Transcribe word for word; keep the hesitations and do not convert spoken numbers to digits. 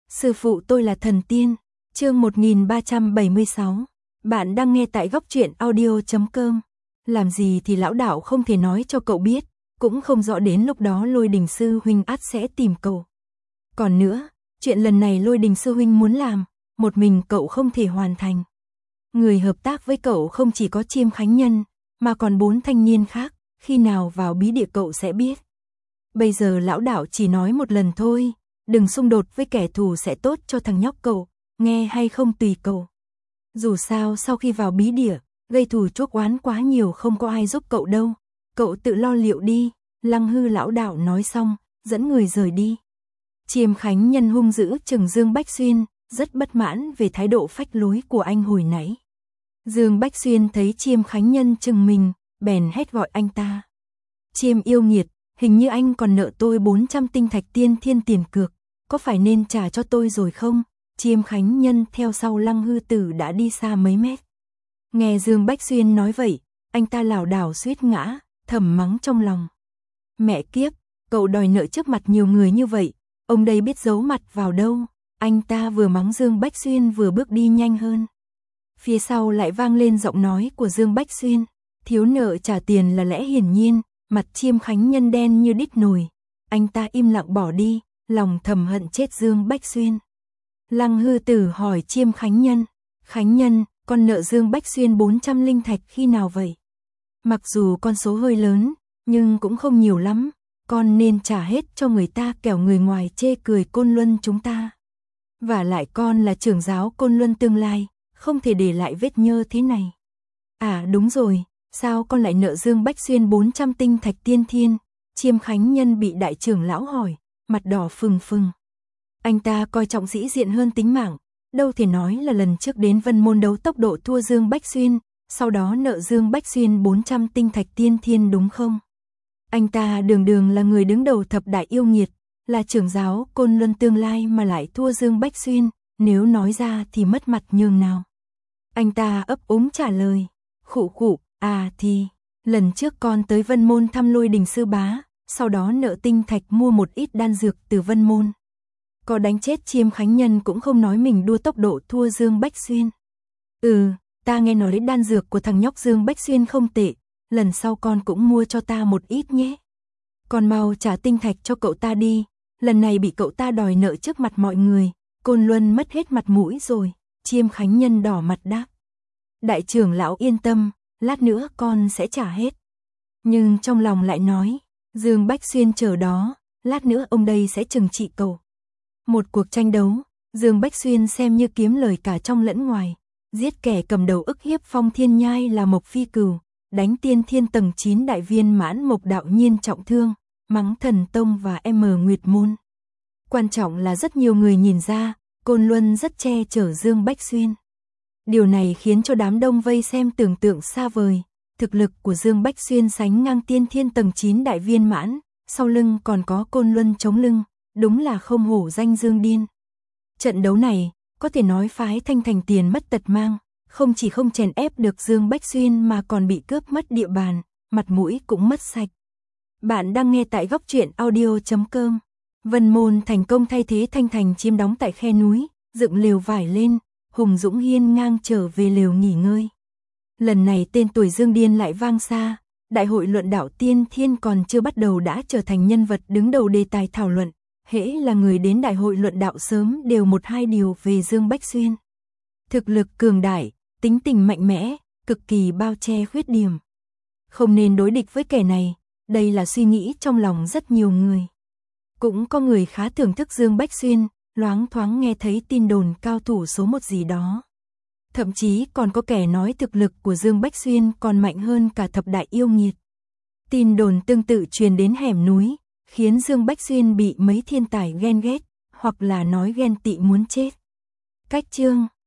Sư phụ tôi là thần tiên. Chương một nghìn ba trăm bảy mươi sáu. Bạn đang nghe tại góc truyện audio chấm com. Làm gì thì lão đạo không thể nói cho cậu biết, cũng không rõ đến lúc đó Lôi Đình sư huynh ắt sẽ tìm cậu. Còn nữa, chuyện lần này Lôi Đình sư huynh muốn làm, một mình cậu không thể hoàn thành. Người hợp tác với cậu không chỉ có Chiêm Khánh Nhân, mà còn bốn thanh niên khác, khi nào vào bí địa cậu sẽ biết. Bây giờ lão đạo chỉ nói một lần thôi, đừng xung đột với kẻ thù sẽ tốt cho thằng nhóc cậu, nghe hay không tùy cậu. Dù sao sau khi vào bí địa, gây thù chuốc oán quá nhiều không có ai giúp cậu đâu, cậu tự lo liệu đi. Lăng Hư lão đạo nói xong, dẫn người rời đi. Chiêm Khánh Nhân hung dữ chừng Dương Bách Xuyên, rất bất mãn về thái độ phách lối của anh hồi nãy. Dương Bách Xuyên thấy Chiêm Khánh Nhân chừng mình, bèn hét gọi anh ta. Chiêm yêu nghiệt, hình như anh còn nợ tôi bốn trăm tinh thạch tiên thiên tiền cược, có phải nên trả cho tôi rồi không? Chiêm Khánh Nhân theo sau Lăng Hư tử đã đi xa mấy mét. Nghe Dương Bách Xuyên nói vậy, anh ta lảo đảo suýt ngã, thầm mắng trong lòng. Mẹ kiếp, cậu đòi nợ trước mặt nhiều người như vậy, ông đây biết giấu mặt vào đâu? Anh ta vừa mắng Dương Bách Xuyên vừa bước đi nhanh hơn. Phía sau lại vang lên giọng nói của Dương Bách Xuyên, thiếu nợ trả tiền là lẽ hiển nhiên. Mặt Chiêm Khánh Nhân đen như đít nồi, anh ta im lặng bỏ đi, lòng thầm hận chết Dương Bách Xuyên. Lăng Hư tử hỏi Chiêm Khánh Nhân, Khánh Nhân, con nợ Dương Bách Xuyên bốn trăm linh thạch khi nào vậy? Mặc dù con số hơi lớn, nhưng cũng không nhiều lắm, con nên trả hết cho người ta kẻo người ngoài chê cười Côn Luân chúng ta. Và lại con là trưởng giáo Côn Luân tương lai, không thể để lại vết nhơ thế này. À đúng rồi. Sao con lại nợ Dương Bách Xuyên bốn trăm tinh thạch tiên thiên? Chiêm Khánh Nhân bị đại trưởng lão hỏi, mặt đỏ phừng phừng. Anh ta coi trọng sĩ diện hơn tính mạng, đâu thể nói là lần trước đến Vân Môn đấu tốc độ thua Dương Bách Xuyên, sau đó nợ Dương Bách Xuyên bốn trăm tinh thạch tiên thiên đúng không? Anh ta đường đường là người đứng đầu thập đại yêu nghiệt, là trưởng giáo Côn Luân tương lai mà lại thua Dương Bách Xuyên, nếu nói ra thì mất mặt nhường nào. Anh ta ấp úng trả lời, khụ khụ. À thì, lần trước con tới Vân Môn thăm Lôi Đình sư bá, sau đó nợ tinh thạch mua một ít đan dược từ Vân Môn. Có đánh chết Chiêm Khánh Nhân cũng không nói mình đua tốc độ thua Dương Bách Xuyên. Ừ, ta nghe nói đan dược của thằng nhóc Dương Bách Xuyên không tệ, lần sau con cũng mua cho ta một ít nhé. Con mau trả tinh thạch cho cậu ta đi, lần này bị cậu ta đòi nợ trước mặt mọi người, Côn Luân mất hết mặt mũi rồi. Chiêm Khánh Nhân đỏ mặt đáp. Đại trưởng lão yên tâm. Lát nữa con sẽ trả hết. Nhưng trong lòng lại nói, Dương Bách Xuyên chờ đó, lát nữa ông đây sẽ trừng trị cậu. Một cuộc tranh đấu, Dương Bách Xuyên xem như kiếm lời cả trong lẫn ngoài, giết kẻ cầm đầu ức hiếp Phong Thiên Nhai là Mộc Phi Cửu, đánh tiên thiên tầng chín đại viên mãn Mộc Đạo Nhiên trọng thương, mắng Thần Tông và M Nguyệt Môn. Quan trọng là rất nhiều người nhìn ra, Côn Luân rất che chở Dương Bách Xuyên. Điều này khiến cho đám đông vây xem tưởng tượng xa vời, thực lực của Dương Bách Xuyên sánh ngang tiên thiên tầng chín đại viên mãn, sau lưng còn có Côn Luân chống lưng, đúng là không hổ danh Dương Điên. Trận đấu này, có thể nói phái Thanh Thành tiền mất tật mang, không chỉ không chèn ép được Dương Bách Xuyên mà còn bị cướp mất địa bàn, mặt mũi cũng mất sạch. Bạn đang nghe tại góc truyện audio chấm com. Vân Môn thành công thay thế Thanh Thành chiếm đóng tại khe núi, dựng lều vải lên. Hùng Dũng hiên ngang trở về lều nghỉ ngơi. Lần này tên tuổi Dương Điên lại vang xa, đại hội luận đạo tiên thiên còn chưa bắt đầu đã trở thành nhân vật đứng đầu đề tài thảo luận, hễ là người đến đại hội luận đạo sớm đều một hai điều về Dương Bách Xuyên. Thực lực cường đại, tính tình mạnh mẽ, cực kỳ bao che khuyết điểm. Không nên đối địch với kẻ này, đây là suy nghĩ trong lòng rất nhiều người. Cũng có người khá thưởng thức Dương Bách Xuyên, loáng thoáng nghe thấy tin đồn cao thủ số một gì đó. Thậm chí còn có kẻ nói thực lực của Dương Bách Xuyên còn mạnh hơn cả thập đại yêu nghiệt. Tin đồn tương tự truyền đến hẻm núi, khiến Dương Bách Xuyên bị mấy thiên tài ghen ghét, hoặc là nói ghen tị muốn chết. Cách chương